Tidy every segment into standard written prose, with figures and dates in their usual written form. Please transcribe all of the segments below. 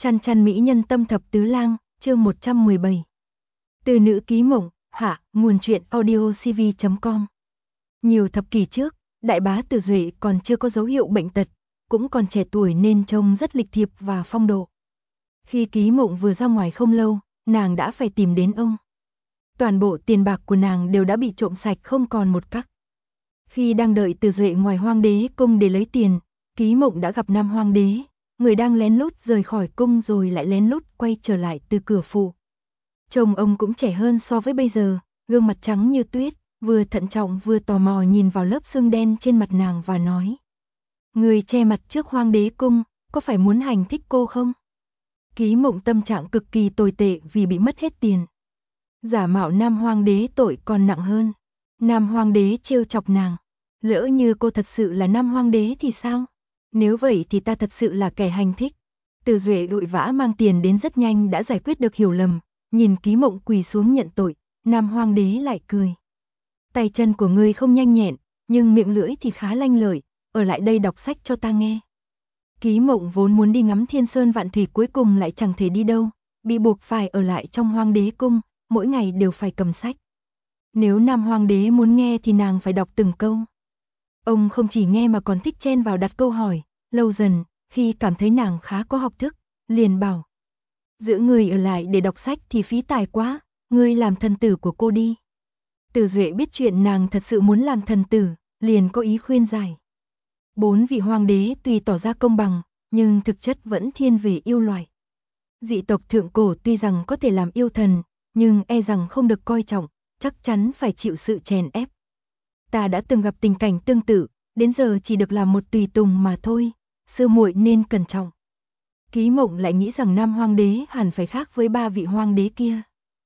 Chăn chăn mỹ nhân tâm thập tứ lang, chương 117. Từ nữ ký mộng, hạ, nguồn truyện audiocv.com. Nhiều thập kỷ trước, đại bá Từ Duệ còn chưa có dấu hiệu bệnh tật, cũng còn trẻ tuổi nên trông rất lịch thiệp và phong độ. Khi ký mộng vừa ra ngoài không lâu, nàng đã phải tìm đến ông. Toàn bộ tiền bạc của nàng đều đã bị trộm sạch không còn một cắc. Khi đang đợi Từ Duệ ngoài Hoang Đế cung để lấy tiền, ký mộng đã gặp Nam Hoang Đế, người đang lén lút rời khỏi cung rồi lại lén lút quay trở lại từ cửa phủ. Trông ông cũng trẻ hơn so với bây giờ, gương mặt trắng như tuyết, vừa thận trọng vừa tò mò nhìn vào lớp xương đen trên mặt nàng và nói: "Người che mặt trước Hoang Đế cung, có phải muốn hành thích cô không?" Ký mộng tâm trạng cực kỳ tồi tệ vì bị mất hết tiền. Giả mạo Nam Hoang Đế tội còn nặng hơn. Nam Hoang Đế trêu chọc nàng: "Lỡ như cô thật sự là Nam Hoang Đế thì sao? Nếu vậy thì ta thật sự là kẻ hành thích." Từ Duệ vội vã mang tiền đến rất nhanh đã giải quyết được hiểu lầm, nhìn ký mộng quỳ xuống nhận tội, Nam Hoang Đế lại cười: "Tay chân của ngươi không nhanh nhẹn, nhưng miệng lưỡi thì khá lanh lợi, ở lại đây đọc sách cho ta nghe." Ký mộng vốn muốn đi ngắm thiên sơn vạn thủy cuối cùng lại chẳng thể đi đâu, bị buộc phải ở lại trong Hoang Đế cung, mỗi ngày đều phải cầm sách. Nếu Nam Hoang Đế muốn nghe thì nàng phải đọc từng câu. Ông không chỉ nghe mà còn thích chen vào đặt câu hỏi, lâu dần, khi cảm thấy nàng khá có học thức, liền bảo: "Giữ người ở lại để đọc sách thì phí tài quá, ngươi làm thần tử của cô đi." Từ Duệ biết chuyện nàng thật sự muốn làm thần tử, liền có ý khuyên giải. 4 vị hoàng đế tuy tỏ ra công bằng, nhưng thực chất vẫn thiên về yêu loài. Dị tộc thượng cổ tuy rằng có thể làm yêu thần, nhưng e rằng không được coi trọng, chắc chắn phải chịu sự chèn ép. Ta đã từng gặp tình cảnh tương tự, đến giờ chỉ được làm một tùy tùng mà thôi, sư muội nên cẩn trọng. Ký mộng lại nghĩ rằng Nam Hoang Đế hẳn phải khác với 3 vị hoàng đế kia.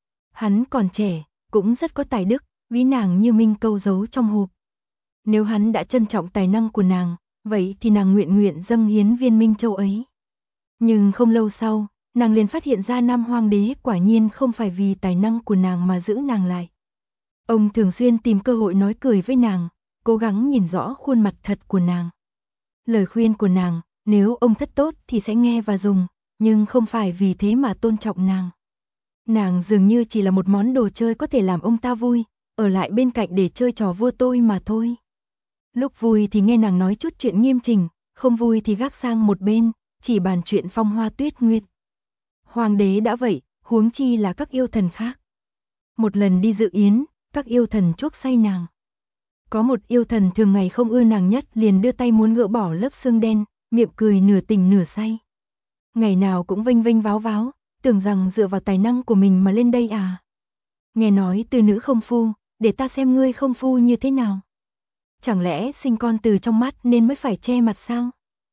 Hắn còn trẻ, cũng rất có tài đức, ví nàng như minh câu giấu trong hộp. Nếu hắn đã trân trọng tài năng của nàng, vậy thì nàng nguyện dâng hiến viên Minh Châu ấy. Nhưng không lâu sau, nàng liền phát hiện ra Nam Hoang Đế quả nhiên không phải vì tài năng của nàng mà giữ nàng lại. Ông thường xuyên tìm cơ hội nói cười với nàng, cố gắng nhìn rõ khuôn mặt thật của nàng. Lời khuyên của nàng, nếu ông thất tốt thì sẽ nghe và dùng, nhưng không phải vì thế mà tôn trọng nàng. Nàng dường như chỉ là một món đồ chơi có thể làm ông ta vui, ở lại bên cạnh để chơi trò vua tôi mà thôi. Lúc vui thì nghe nàng nói chút chuyện nghiêm chỉnh, không vui thì gác sang một bên, chỉ bàn chuyện phong hoa tuyết nguyệt. Hoàng đế đã vậy, huống chi là các yêu thần khác. Một lần đi dự yến, các yêu thần chuốc say nàng. Có một yêu thần thường ngày không ưa nàng nhất liền đưa tay muốn gỡ bỏ lớp xương đen, miệng cười nửa tỉnh nửa say. Ngày nào cũng vênh vênh váo váo, tưởng rằng dựa vào tài năng của mình mà lên đây à. Nghe nói từ nữ không phu, để ta xem ngươi không phu như thế nào. Chẳng lẽ sinh con từ trong mắt nên mới phải che mặt sao?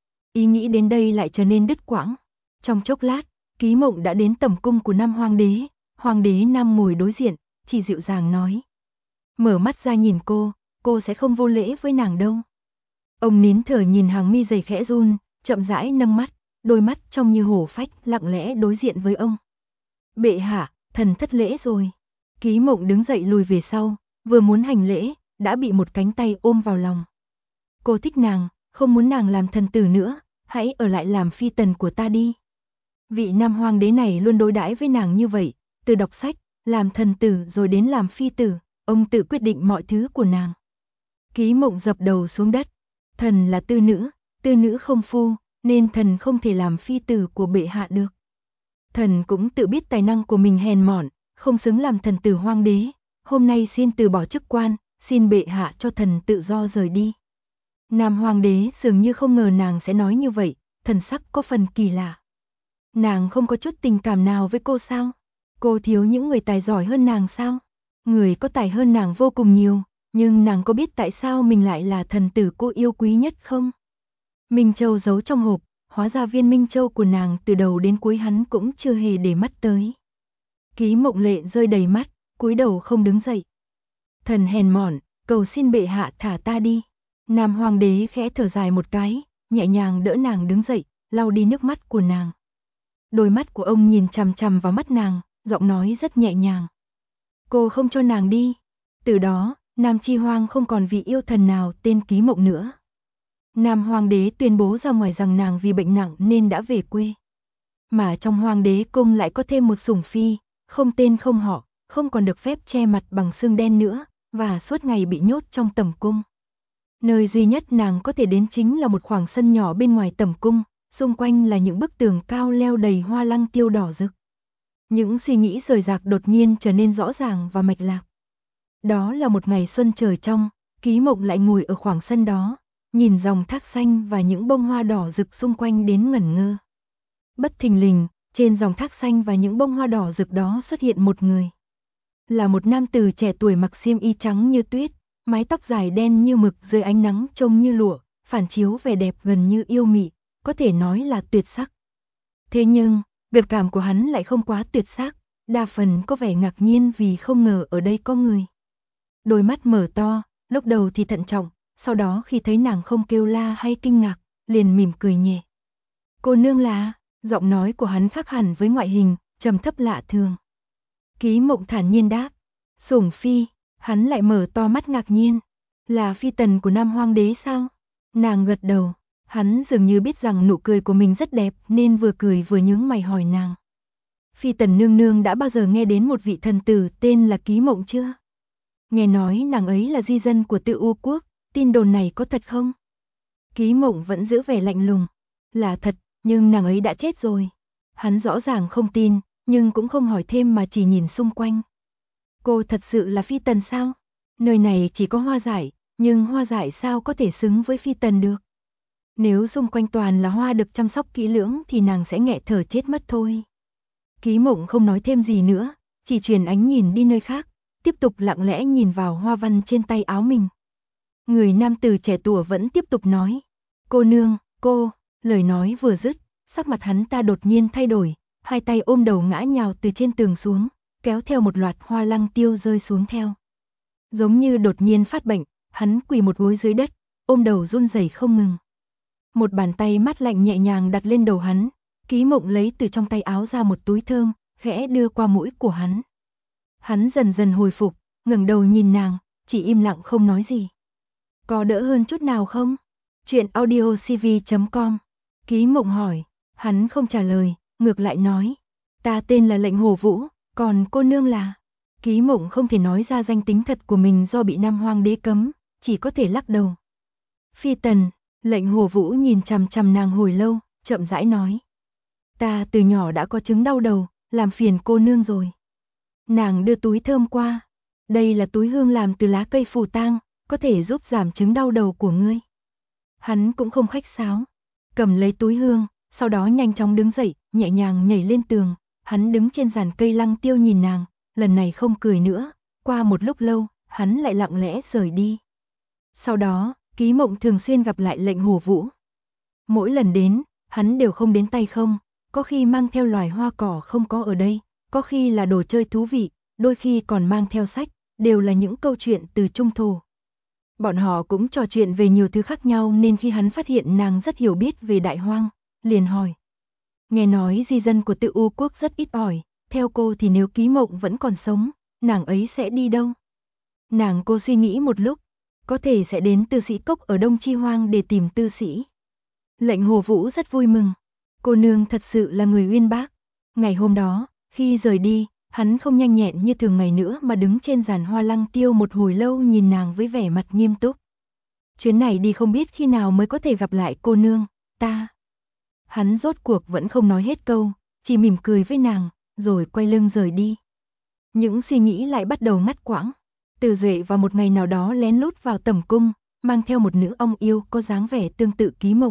Ý nghĩ đến đây lại trở nên đứt quãng. Trong chốc lát, ký mộng đã đến tẩm cung của Nam Hoang Đế. Hoàng đế Nam ngồi đối diện, chỉ dịu dàng nói: "Mở mắt ra nhìn cô sẽ không vô lễ với nàng đâu." Ông nín thở nhìn hàng mi dày khẽ run, chậm rãi nâng mắt, đôi mắt trông như hổ phách lặng lẽ đối diện với ông. "Bệ hạ, thần thất lễ rồi." Ký mộng đứng dậy lùi về sau, vừa muốn hành lễ, đã bị một cánh tay ôm vào lòng. "Cô thích nàng, không muốn nàng làm thần tử nữa, hãy ở lại làm phi tần của ta đi." Vị Nam Hoang Đế này luôn đối đãi với nàng như vậy, từ đọc sách, làm thần tử rồi đến làm phi tử, ông tự quyết định mọi thứ của nàng. Ký mộng dập đầu xuống đất: "Thần là tư nữ không phu, nên thần không thể làm phi tử của bệ hạ được. Thần cũng tự biết tài năng của mình hèn mọn, không xứng làm thần tử Hoang Đế, hôm nay xin từ bỏ chức quan, xin bệ hạ cho thần tự do rời đi." Nam Hoang Đế dường như không ngờ nàng sẽ nói như vậy, thần sắc có phần kỳ lạ. "Nàng không có chút tình cảm nào với cô sao? Cô thiếu những người tài giỏi hơn nàng sao? Người có tài hơn nàng vô cùng nhiều, nhưng nàng có biết tại sao mình lại là thần tử cô yêu quý nhất không?" Minh Châu giấu trong hộp, hóa ra viên Minh Châu của nàng từ đầu đến cuối hắn cũng chưa hề để mắt tới. Ký mộng lệ rơi đầy mắt, cúi đầu không đứng dậy. "Thần hèn mọn, cầu xin bệ hạ thả ta đi." Nam Hoàng Đế khẽ thở dài một cái, nhẹ nhàng đỡ nàng đứng dậy, lau đi nước mắt của nàng. Đôi mắt của ông nhìn chằm chằm vào mắt nàng, giọng nói rất nhẹ nhàng: "Cô không cho nàng đi." Từ đó, Nam Chi Hoang không còn vị yêu thần nào tên Ký Mộng nữa. Nam Hoàng Đế tuyên bố ra ngoài rằng nàng vì bệnh nặng nên đã về quê. Mà trong Hoàng đế cung lại có thêm một sủng phi, không tên không họ, không còn được phép che mặt bằng xương đen nữa, và suốt ngày bị nhốt trong tẩm cung. Nơi duy nhất nàng có thể đến chính là một khoảng sân nhỏ bên ngoài tẩm cung, xung quanh là những bức tường cao leo đầy hoa lăng tiêu đỏ rực. Những suy nghĩ rời rạc đột nhiên trở nên rõ ràng và mạch lạc. Đó là một ngày xuân trời trong, Ký Mộng lại ngồi ở khoảng sân đó, nhìn dòng thác xanh và những bông hoa đỏ rực xung quanh đến ngẩn ngơ. Bất thình lình, trên dòng thác xanh và những bông hoa đỏ rực đó xuất hiện một người. Là một nam tử trẻ tuổi mặc xiêm y trắng như tuyết, mái tóc dài đen như mực dưới ánh nắng trông như lụa, phản chiếu vẻ đẹp gần như yêu mị, có thể nói là tuyệt sắc. Thế nhưng, biểu cảm của hắn lại không quá tuyệt sắc, đa phần có vẻ ngạc nhiên vì không ngờ ở đây có người. Đôi mắt mở to, lúc đầu thì thận trọng, sau đó khi thấy nàng không kêu la hay kinh ngạc, liền mỉm cười nhẹ. Cô nương là, giọng nói của hắn khác hẳn với ngoại hình, trầm thấp lạ thường. Ký Mộng thản nhiên đáp, sủng phi, hắn lại mở to mắt ngạc nhiên. Là phi tần của Nam Hoang đế sao? Nàng gật đầu, hắn dường như biết rằng nụ cười của mình rất đẹp nên vừa cười vừa nhướng mày hỏi nàng. Phi tần nương nương đã bao giờ nghe đến một vị thần tử tên là Ký Mộng chưa? Nghe nói nàng ấy là di dân của Tự U quốc, tin đồn này có thật không? Ký Mộng vẫn giữ vẻ lạnh lùng. Là thật, nhưng nàng ấy đã chết rồi. Hắn rõ ràng không tin, nhưng cũng không hỏi thêm mà chỉ nhìn xung quanh. Cô thật sự là phi tần sao? Nơi này chỉ có hoa dại, nhưng hoa dại sao có thể xứng với phi tần được? Nếu xung quanh toàn là hoa được chăm sóc kỹ lưỡng thì nàng sẽ nghẹt thở chết mất thôi. Ký Mộng không nói thêm gì nữa, chỉ truyền ánh nhìn đi nơi khác, tiếp tục lặng lẽ nhìn vào hoa văn trên tay áo mình. Người nam tử trẻ tuổi vẫn tiếp tục nói. Cô nương, cô, lời nói vừa dứt, sắc mặt hắn ta đột nhiên thay đổi, hai tay ôm đầu ngã nhào từ trên tường xuống, kéo theo một loạt hoa lăng tiêu rơi xuống theo. Giống như đột nhiên phát bệnh, hắn quỳ một gối dưới đất, ôm đầu run rẩy không ngừng. Một bàn tay mát lạnh nhẹ nhàng đặt lên đầu hắn, Ký Mộng lấy từ trong tay áo ra một túi thơm, khẽ đưa qua mũi của hắn. Hắn dần dần hồi phục, ngẩng đầu nhìn nàng, chỉ im lặng không nói gì. Có đỡ hơn chút nào không? Chuyện audiocv.com. Ký Mộng hỏi, hắn không trả lời, ngược lại nói. Ta tên là Lệnh Hồ Vũ, còn cô nương là... Ký Mộng không thể nói ra danh tính thật của mình do bị Nam Hoang đế cấm, chỉ có thể lắc đầu. Phi tần, Lệnh Hồ Vũ nhìn chằm chằm nàng hồi lâu, chậm rãi nói. Ta từ nhỏ đã có chứng đau đầu, làm phiền cô nương rồi. Nàng đưa túi thơm qua. Đây là túi hương làm từ lá cây phù tang, có thể giúp giảm chứng đau đầu của ngươi. Hắn cũng không khách sáo, cầm lấy túi hương, sau đó nhanh chóng đứng dậy, nhẹ nhàng nhảy lên tường. Hắn đứng trên giàn cây lăng tiêu nhìn nàng, lần này không cười nữa. Qua một lúc lâu, hắn lại lặng lẽ rời đi. Sau đó, Ký Mộng thường xuyên gặp lại Lệnh Hồ Vũ. Mỗi lần đến, hắn đều không đến tay không, có khi mang theo loài hoa cỏ không có ở đây, có khi là đồ chơi thú vị, đôi khi còn mang theo sách, đều là những câu chuyện từ trung thổ. Bọn họ cũng trò chuyện về nhiều thứ khác nhau nên khi hắn phát hiện nàng rất hiểu biết về Đại Hoang, liền hỏi. Nghe nói di dân của Tự U quốc rất ít ỏi, theo cô thì nếu Ký Mộng vẫn còn sống, nàng ấy sẽ đi đâu? Cô suy nghĩ một lúc, có thể sẽ đến Tư Sĩ Cốc ở Đông Chi Hoang để tìm Tư Sĩ. Lệnh Hồ Vũ rất vui mừng, cô nương thật sự là người uyên bác. Ngày hôm đó, khi rời đi, hắn không nhanh nhẹn như thường ngày nữa mà đứng trên giàn hoa lăng tiêu một hồi lâu nhìn nàng với vẻ mặt nghiêm túc. Chuyến này đi không biết khi nào mới có thể gặp lại cô nương, ta. Hắn rốt cuộc vẫn không nói hết câu, chỉ mỉm cười với nàng, rồi quay lưng rời đi. Những suy nghĩ lại bắt đầu ngắt quãng. Từ Duệ vào một ngày nào đó lén lút vào tẩm cung, mang theo một nữ ong yêu có dáng vẻ tương tự Ký Mộng.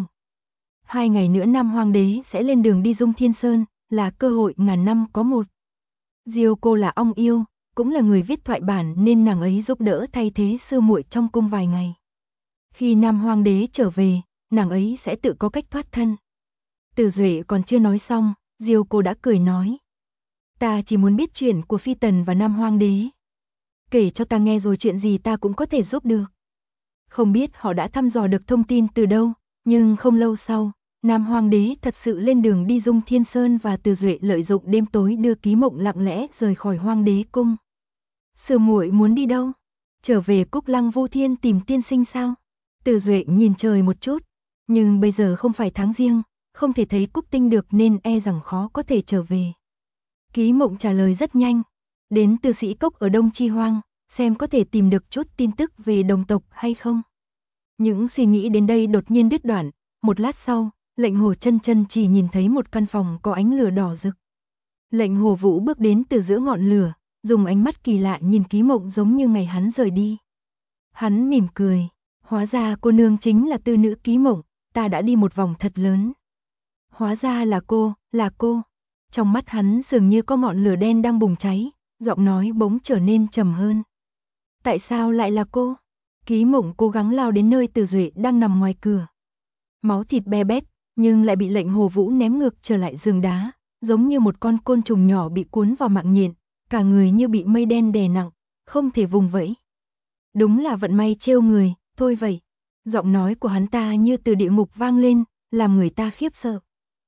2 ngày nữa Nam Hoang đế sẽ lên đường đi Dung Thiên Sơn, là cơ hội ngàn năm có một. Diêu cô là ong yêu, cũng là người viết thoại bản nên nàng ấy giúp đỡ thay thế sư muội trong cung vài ngày. Khi Nam Hoang đế trở về, nàng ấy sẽ tự có cách thoát thân. Từ Duệ còn chưa nói xong, Diêu cô đã cười nói. Ta chỉ muốn biết chuyện của Phi Tần và Nam Hoang đế. Kể cho ta nghe rồi chuyện gì ta cũng có thể giúp được. Không biết họ đã thăm dò được thông tin từ đâu, nhưng không lâu sau, Nam Hoang đế thật sự lên đường đi Dung Thiên Sơn và Từ Duệ lợi dụng đêm tối đưa Ký Mộng lặng lẽ rời khỏi Hoang đế cung. Sư muội muốn đi đâu? Trở về Cúc Lăng Vu Thiên tìm tiên sinh sao? Từ Duệ nhìn trời một chút, nhưng bây giờ không phải tháng Giêng, không thể thấy Cúc Tinh được nên e rằng khó có thể trở về. Ký Mộng trả lời rất nhanh, đến từ Sĩ Cốc ở Đông Chi Hoang, xem có thể tìm được chút tin tức về đồng tộc hay không. Những suy nghĩ đến đây đột nhiên đứt đoạn, một lát sau, Lệnh Hồ Chân Chân chỉ nhìn thấy một căn phòng có ánh lửa đỏ rực. Lệnh Hồ Vũ bước đến từ giữa ngọn lửa, dùng ánh mắt kỳ lạ nhìn Ký Mộng giống như ngày hắn rời đi. Hắn mỉm cười, hóa ra cô nương chính là tư nữ Ký Mộng, ta đã đi một vòng thật lớn. Hóa ra là cô, là cô. Trong mắt hắn dường như có ngọn lửa đen đang bùng cháy, giọng nói bỗng trở nên trầm hơn. Tại sao lại là cô? Ký Mộng cố gắng lao đến nơi Từ Duệ đang nằm ngoài cửa. Máu thịt be bét, nhưng lại bị Lệnh Hồ Vũ ném ngược trở lại giường đá, giống như một con côn trùng nhỏ bị cuốn vào mạng nhện, cả người như bị mây đen đè nặng, không thể vùng vẫy. Đúng là vận may trêu người, thôi vậy. Giọng nói của hắn ta như từ địa ngục vang lên, làm người ta khiếp sợ.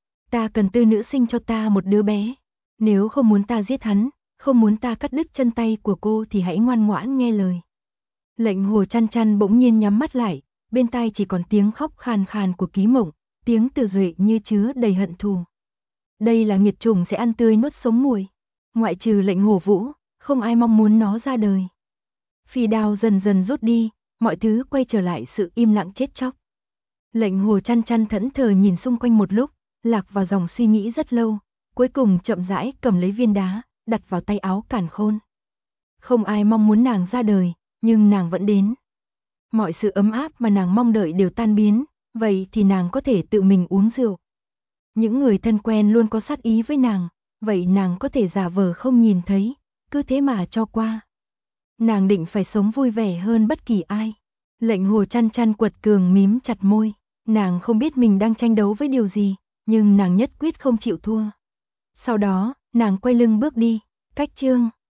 Ta cần tư nữ sinh cho ta một đứa bé. Nếu không muốn ta giết hắn, không muốn ta cắt đứt chân tay của cô thì hãy ngoan ngoãn nghe lời. Lệnh Hồ Chăn Chăn bỗng nhiên nhắm mắt lại, bên tai chỉ còn tiếng khóc khàn khàn của Ký Mộng, tiếng Từ Duệ như chứa đầy hận thù. Đây là nghiệt chủng sẽ ăn tươi nuốt sống muội. Ngoại trừ Lệnh Hồ Vũ, không ai mong muốn nó ra đời. Phi đao dần dần rút đi, mọi thứ quay trở lại sự im lặng chết chóc. Lệnh Hồ Chăn Chăn thẫn thờ nhìn xung quanh một lúc, lạc vào dòng suy nghĩ rất lâu, cuối cùng chậm rãi cầm lấy viên đá, đặt vào tay áo Càn Khôn. Không ai mong muốn nàng ra đời, nhưng nàng vẫn đến. Mọi sự ấm áp mà nàng mong đợi đều tan biến, vậy thì nàng có thể tự mình uống rượu. Những người thân quen luôn có sát ý với nàng, vậy nàng có thể giả vờ không nhìn thấy, cứ thế mà cho qua. Nàng định phải sống vui vẻ hơn bất kỳ ai. Lệnh Hồ Chăn Chăn quật cường mím chặt môi, nàng không biết mình đang tranh đấu với điều gì, nhưng nàng nhất quyết không chịu thua. Sau đó, nàng quay lưng bước đi, cách chương.